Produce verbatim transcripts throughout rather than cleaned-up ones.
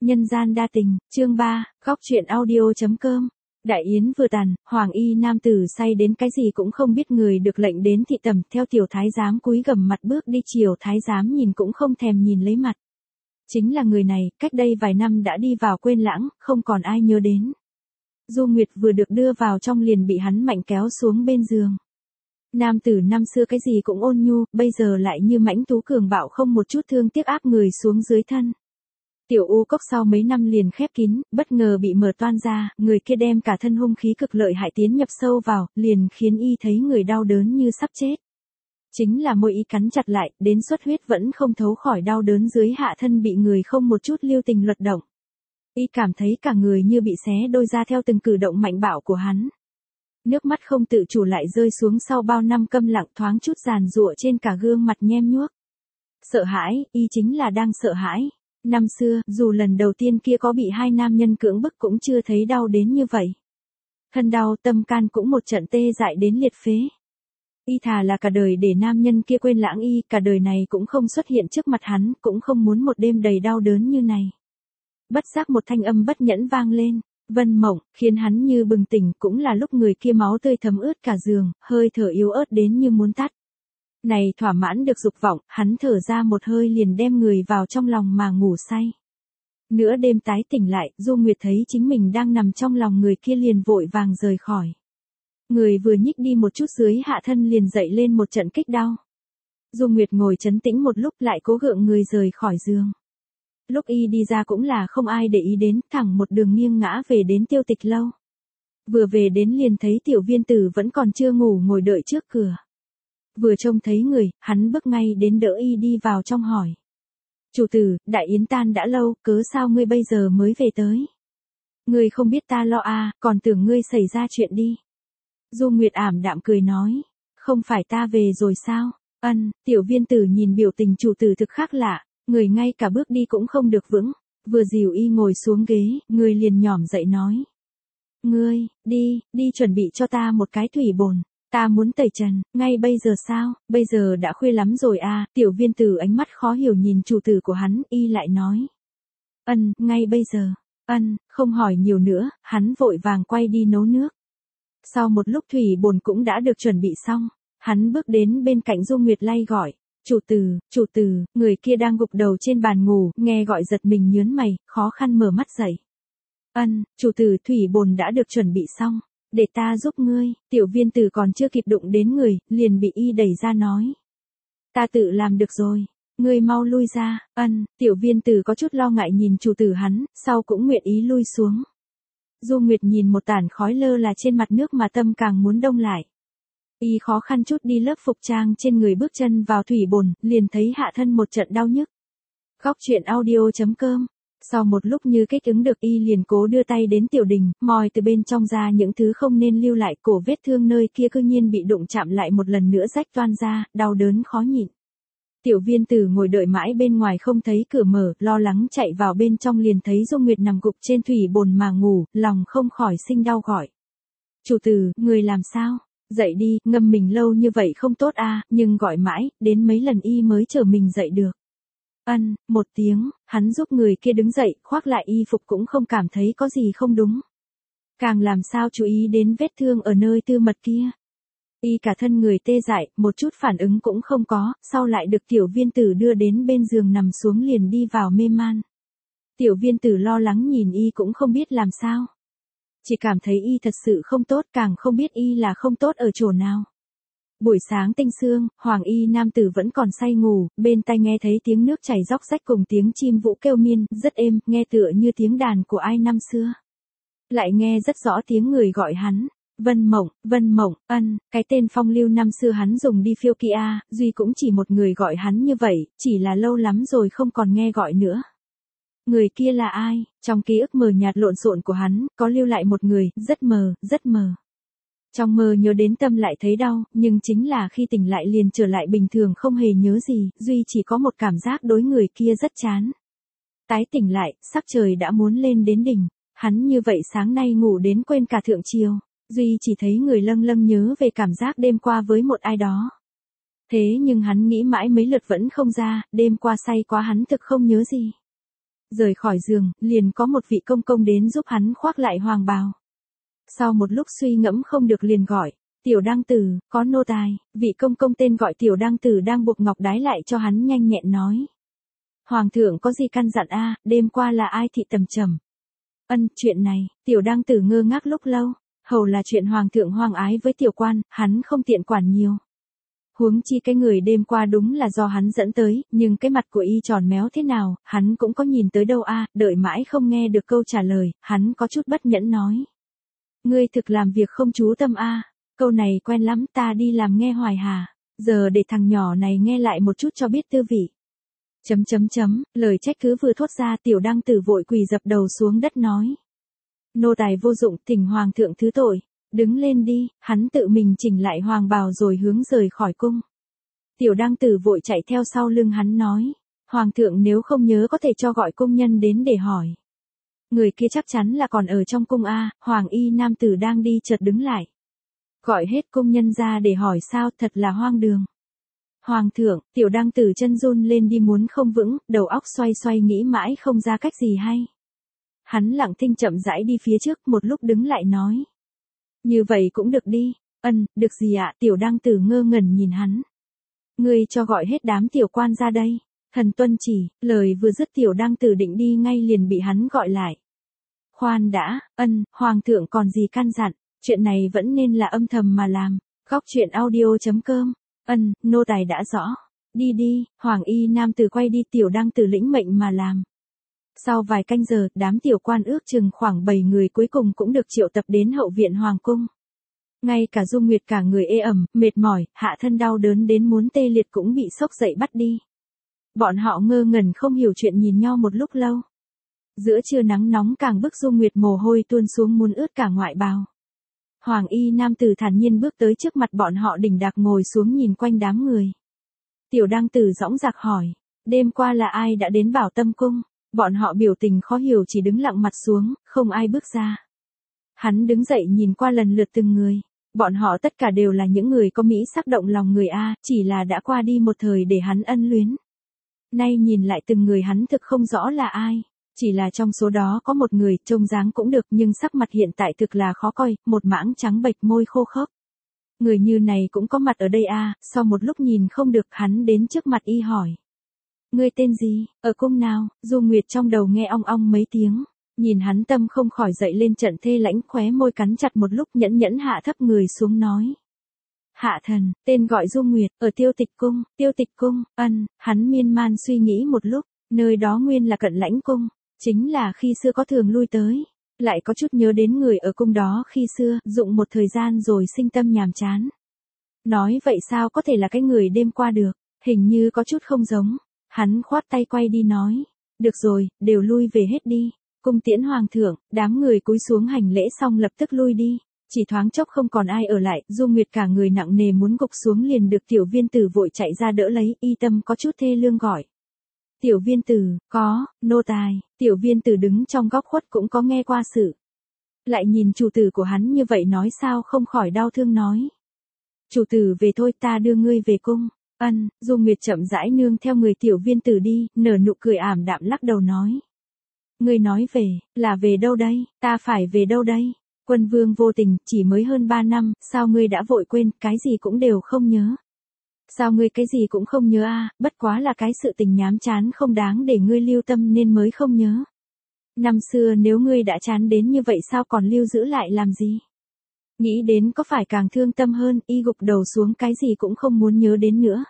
Nhân gian đa tình, chương ba, góc truyện audio.com. Đại yến vừa tàn, hoàng y nam tử say đến cái gì cũng không biết người được lệnh đến thị tẩm theo tiểu thái giám cúi gằm mặt bước đi chiều thái giám nhìn cũng không thèm nhìn lấy mặt. Chính là người này, cách đây vài năm đã đi vào quên lãng, không còn ai nhớ đến. Du Nguyệt vừa được đưa vào trong liền bị hắn mạnh kéo xuống bên giường. Nam tử năm xưa cái gì cũng ôn nhu, bây giờ lại như mãnh thú cường bạo không một chút thương tiếc áp người xuống dưới thân. Tiểu u cốc sau mấy năm liền khép kín, bất ngờ bị mở toan ra, người kia đem cả thân hung khí cực lợi hại tiến nhập sâu vào, liền khiến y thấy người đau đớn như sắp chết. Chính là môi y cắn chặt lại, đến xuất huyết vẫn không thấu khỏi đau đớn dưới hạ thân bị người không một chút lưu tình luật động. Y cảm thấy cả người như bị xé đôi ra theo từng cử động mạnh bạo của hắn. Nước mắt không tự chủ lại rơi xuống sau bao năm câm lặng thoáng chút giàn giụa trên cả gương mặt nhem nhuốc. Sợ hãi, y chính là đang sợ hãi. Năm xưa, dù lần đầu tiên kia có bị hai nam nhân cưỡng bức cũng chưa thấy đau đến như vậy. Thân đau tâm can cũng một trận tê dại đến liệt phế. Y thà là cả đời để nam nhân kia quên lãng y, cả đời này cũng không xuất hiện trước mặt hắn, cũng không muốn một đêm đầy đau đớn như này. Bất giác một thanh âm bất nhẫn vang lên, Vân Mộng, khiến hắn như bừng tỉnh, cũng là lúc người kia máu tươi thấm ướt cả giường, hơi thở yếu ớt đến như muốn tắt. Này thỏa mãn được dục vọng, hắn thở ra một hơi liền đem người vào trong lòng mà ngủ say. Nửa đêm tái tỉnh lại, Du Nguyệt thấy chính mình đang nằm trong lòng người kia liền vội vàng rời khỏi. Người vừa nhích đi một chút dưới hạ thân liền dậy lên một trận kích đau. Du Nguyệt ngồi trấn tĩnh một lúc lại cố gượng người rời khỏi giường. Lúc y đi ra cũng là không ai để ý đến, thẳng một đường nghiêng ngã về đến Tiêu Tịch lâu. Vừa về đến liền thấy tiểu viên tử vẫn còn chưa ngủ ngồi đợi trước cửa. Vừa trông thấy người, hắn bước ngay đến đỡ y đi vào trong hỏi. Chủ tử, đại yến tan đã lâu, cớ sao ngươi bây giờ mới về tới? Ngươi không biết ta lo à, còn tưởng ngươi xảy ra chuyện đi. Du Nguyệt ảm đạm cười nói. Không phải ta về rồi sao? Ân, tiểu viên tử nhìn biểu tình chủ tử thực khác lạ, người ngay cả bước đi cũng không được vững. Vừa dìu y ngồi xuống ghế, người liền nhỏm dậy nói. Ngươi, đi, đi chuẩn bị cho ta một cái thủy bồn. Ta muốn tẩy trần, ngay bây giờ sao, bây giờ đã khuya lắm rồi à, tiểu viên tử ánh mắt khó hiểu nhìn chủ tử của hắn, y lại nói. Ân, ngay bây giờ, ân, không hỏi nhiều nữa, hắn vội vàng quay đi nấu nước. Sau một lúc thủy bồn cũng đã được chuẩn bị xong, hắn bước đến bên cạnh Du Nguyệt lay gọi. Chủ tử, chủ tử, người kia đang gục đầu trên bàn ngủ, nghe gọi giật mình nhớn mày, khó khăn mở mắt dậy. Ân, chủ tử thủy bồn đã được chuẩn bị xong. Để ta giúp ngươi, tiểu viên tử còn chưa kịp đụng đến người, liền bị y đẩy ra nói. Ta tự làm được rồi, ngươi mau lui ra, ân, tiểu viên tử có chút lo ngại nhìn chủ tử hắn, sau cũng nguyện ý lui xuống. Du Nguyệt nhìn một tản khói lơ là trên mặt nước mà tâm càng muốn đông lại. Y khó khăn chút đi lớp phục trang trên người bước chân vào thủy bồn, liền thấy hạ thân một trận đau nhức. Góc truyện audio.com. Sau một lúc như kích ứng được y liền cố đưa tay đến tiểu đình, moi từ bên trong ra những thứ không nên lưu lại, cổ vết thương nơi kia cư nhiên bị đụng chạm lại một lần nữa rách toan ra, đau đớn khó nhịn. Tiểu viên tử ngồi đợi mãi bên ngoài không thấy cửa mở, lo lắng chạy vào bên trong liền thấy Du Nguyệt nằm gục trên thủy bồn mà ngủ, lòng không khỏi sinh đau gọi. Chủ tử, người làm sao? Dậy đi, ngâm mình lâu như vậy không tốt à, nhưng gọi mãi, đến mấy lần y mới chờ mình dậy được. Ân, một tiếng, hắn giúp người kia đứng dậy, khoác lại y phục cũng không cảm thấy có gì không đúng. Càng làm sao chú ý đến vết thương ở nơi tư mật kia. Y cả thân người tê dại, một chút phản ứng cũng không có, sau lại được tiểu viên tử đưa đến bên giường nằm xuống liền đi vào mê man. Tiểu viên tử lo lắng nhìn y cũng không biết làm sao. Chỉ cảm thấy y thật sự không tốt, càng không biết y là không tốt ở chỗ nào. Buổi sáng tinh sương, hoàng y nam tử vẫn còn say ngủ, bên tai nghe thấy tiếng nước chảy róc rách cùng tiếng chim vũ kêu miên, rất êm, nghe tựa như tiếng đàn của ai năm xưa. Lại nghe rất rõ tiếng người gọi hắn, Vân Mộng, Vân Mộng, ân, cái tên phong lưu năm xưa hắn dùng đi phiêu kia, duy cũng chỉ một người gọi hắn như vậy, chỉ là lâu lắm rồi không còn nghe gọi nữa. Người kia là ai? Trong ký ức mờ nhạt lộn xộn của hắn, có lưu lại một người, rất mờ, rất mờ. Trong mơ nhớ đến tâm lại thấy đau, nhưng chính là khi tỉnh lại liền trở lại bình thường không hề nhớ gì, duy chỉ có một cảm giác đối người kia rất chán. Tái tỉnh lại, sắc trời đã muốn lên đến đỉnh, hắn như vậy sáng nay ngủ đến quên cả thượng triều, duy chỉ thấy người lâng lâng nhớ về cảm giác đêm qua với một ai đó. Thế nhưng hắn nghĩ mãi mấy lượt vẫn không ra, đêm qua say quá hắn thực không nhớ gì. Rời khỏi giường, liền có một vị công công đến giúp hắn khoác lại hoàng bào. Sau một lúc suy ngẫm không được liền gọi, Tiểu Đăng Tử, có nô tài. Vị công công tên gọi Tiểu Đăng Tử đang buộc ngọc đái lại cho hắn nhanh nhẹn nói. Hoàng thượng có gì căn dặn a? Đêm qua là ai thị tầm trầm? Ân, chuyện này, Tiểu Đăng Tử ngơ ngác lúc lâu, hầu là chuyện hoàng thượng hoang ái với tiểu quan, hắn không tiện quản nhiều. Huống chi cái người đêm qua đúng là do hắn dẫn tới, nhưng cái mặt của y tròn méo thế nào, hắn cũng có nhìn tới đâu a, đợi mãi không nghe được câu trả lời, hắn có chút bất nhẫn nói. Ngươi thực làm việc không chú tâm a, câu này quen lắm, ta đi làm nghe hoài hà, giờ để thằng nhỏ này nghe lại một chút cho biết tư vị. Chấm chấm chấm, lời trách cứ vừa thốt ra Tiểu Đăng Tử vội quỳ dập đầu xuống đất nói. Nô tài vô dụng, thỉnh hoàng thượng thứ tội. Đứng lên đi, hắn tự mình chỉnh lại hoàng bào rồi hướng rời khỏi cung. Tiểu Đăng Tử vội chạy theo sau lưng hắn nói. Hoàng thượng nếu không nhớ có thể cho gọi cung nhân đến để hỏi. Người kia chắc chắn là còn ở trong cung A, hoàng y nam tử đang đi chợt đứng lại. Gọi hết cung nhân ra để hỏi sao, thật là hoang đường. Hoàng thượng, Tiểu Đăng Tử chân run lên đi muốn không vững, đầu óc xoay xoay nghĩ mãi không ra cách gì hay. Hắn lặng thinh chậm rãi đi phía trước, một lúc đứng lại nói. Như vậy cũng được đi. Ân, được gì ạ? Tiểu Đăng Tử ngơ ngẩn nhìn hắn. Ngươi cho gọi hết đám tiểu quan ra đây. Thần tuân chỉ, lời vừa dứt Tiểu Đăng Tử định đi ngay liền bị hắn gọi lại. Khoan đã, ân, hoàng thượng còn gì căn dặn, chuyện này vẫn nên là âm thầm mà làm. Góc truyện audio chấm com. Ân, nô tài đã rõ. Đi đi, hoàng y nam tử quay đi, Tiểu Đăng Tử lĩnh mệnh mà làm. Sau vài canh giờ, đám tiểu quan ước chừng khoảng bảy người cuối cùng cũng được triệu tập đến hậu viện hoàng cung. Ngay cả Dung Nguyệt cả người ê ẩm, mệt mỏi, hạ thân đau đớn đến muốn tê liệt cũng bị sốc dậy bắt đi. Bọn họ ngơ ngẩn không hiểu chuyện nhìn nhau một lúc lâu. Giữa trưa nắng nóng càng bức Dung Nguyệt mồ hôi tuôn xuống muốn ướt cả ngoại bào. Hoàng y nam tử thản nhiên bước tới trước mặt bọn họ đỉnh đạc ngồi xuống nhìn quanh đám người. Tiểu Đăng Tử dõng dạc hỏi, đêm qua là ai đã đến Bảo Tâm cung? Bọn họ biểu tình khó hiểu chỉ đứng lặng mặt xuống, không ai bước ra. Hắn đứng dậy nhìn qua lần lượt từng người. Bọn họ tất cả đều là những người có mỹ sắc động lòng người A, chỉ là đã qua đi một thời để hắn ân luyến. Nay nhìn lại từng người hắn thực không rõ là ai. Chỉ là trong số đó có một người trông dáng cũng được nhưng sắc mặt hiện tại thực là khó coi, một mảng trắng bệch môi khô khốc. Người như này cũng có mặt ở đây A, sau một lúc nhìn không được hắn đến trước mặt y hỏi. Ngươi tên gì, ở cung nào? Dung Nguyệt trong đầu nghe ong ong mấy tiếng, nhìn hắn tâm không khỏi dậy lên trận thê lãnh, khóe môi cắn chặt một lúc nhẫn nhẫn hạ thấp người xuống nói. Hạ thần, tên gọi Dung Nguyệt, ở Tiêu Tịch cung. Tiêu Tịch cung, ân, hắn miên man suy nghĩ một lúc, nơi đó nguyên là Cận Lãnh cung, chính là khi xưa có thường lui tới, lại có chút nhớ đến người ở cung đó khi xưa, dụng một thời gian rồi sinh tâm nhàm chán. Nói vậy sao có thể là cái người đêm qua được, hình như có chút không giống. Hắn khoát tay quay đi nói, được rồi, đều lui về hết đi, cung tiễn hoàng thượng. Đám người cúi xuống hành lễ xong lập tức lui đi, chỉ thoáng chốc không còn ai ở lại. Dung Nguyệt cả người nặng nề muốn gục xuống liền được Tiểu Viên Tử vội chạy ra đỡ lấy, y tâm có chút thê lương gọi. Tiểu Viên Tử, có, nô tài. Tiểu Viên Tử đứng trong góc khuất cũng có nghe qua sự. Lại nhìn chủ tử của hắn như vậy nói sao không khỏi đau thương nói. Chủ tử về thôi, ta đưa ngươi về cung. Ân, Dung Nguyệt chậm rãi nương theo người Tiểu Viên Tử đi, nở nụ cười ảm đạm lắc đầu nói. Ngươi nói về, là về đâu đây, ta phải về đâu đây? Quân vương vô tình, chỉ mới hơn ba năm, sao ngươi đã vội quên, cái gì cũng đều không nhớ. Sao ngươi cái gì cũng không nhớ a? Bất quá là cái sự tình nhám chán không đáng để ngươi lưu tâm nên mới không nhớ. Năm xưa nếu ngươi đã chán đến như vậy sao còn lưu giữ lại làm gì? Nghĩ đến có phải càng thương tâm hơn, y gục đầu xuống cái gì cũng không muốn nhớ đến nữa.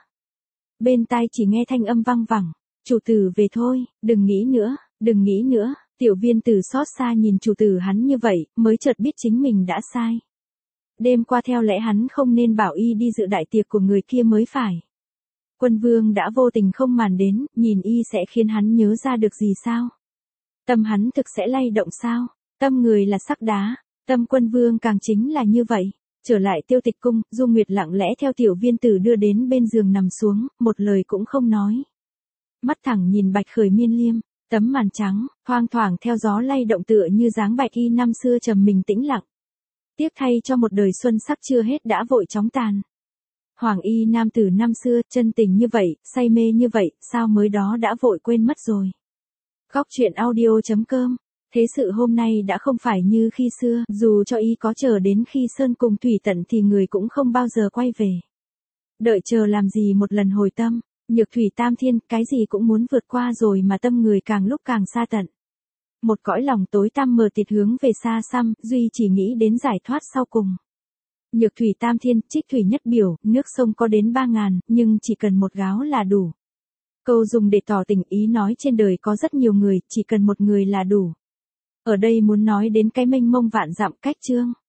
Bên tai chỉ nghe thanh âm vang vẳng, chủ tử về thôi, đừng nghĩ nữa, đừng nghĩ nữa. Tiểu Viên Tử xót xa nhìn chủ tử hắn như vậy, mới chợt biết chính mình đã sai. Đêm qua theo lẽ hắn không nên bảo y đi dự đại tiệc của người kia mới phải. Quân vương đã vô tình không màn đến, nhìn y sẽ khiến hắn nhớ ra được gì sao? Tâm hắn thực sẽ lay động sao? Tâm người là sắc đá, tâm quân vương càng chính là như vậy. Trở lại Tiêu Tịch cung, Dung Nguyệt lặng lẽ theo Tiểu Viên Tử đưa đến bên giường nằm xuống, một lời cũng không nói. Mắt thẳng nhìn bạch khởi miên liêm, tấm màn trắng, thoang thoảng theo gió lay động tựa như dáng bạch y năm xưa trầm mình tĩnh lặng. Tiếc thay cho một đời xuân sắc chưa hết đã vội chóng tàn. Hoàng y nam tử năm xưa, chân tình như vậy, say mê như vậy, sao mới đó đã vội quên mất rồi. Góc chuyện audio chấm com. Thế sự hôm nay đã không phải như khi xưa, dù cho y có chờ đến khi sơn cùng thủy tận thì người cũng không bao giờ quay về. Đợi chờ làm gì một lần hồi tâm, nhược thủy tam thiên, cái gì cũng muốn vượt qua rồi mà tâm người càng lúc càng xa tận. Một cõi lòng tối tăm mờ tịt hướng về xa xăm, duy chỉ nghĩ đến giải thoát sau cùng. Nhược thủy tam thiên, trích thủy nhất biểu, nước sông có đến ba ngàn, nhưng chỉ cần một gáo là đủ. Câu dùng để tỏ tình ý nói trên đời có rất nhiều người, chỉ cần một người là đủ. Ở đây muốn nói đến cái mênh mông vạn dặm cách chương.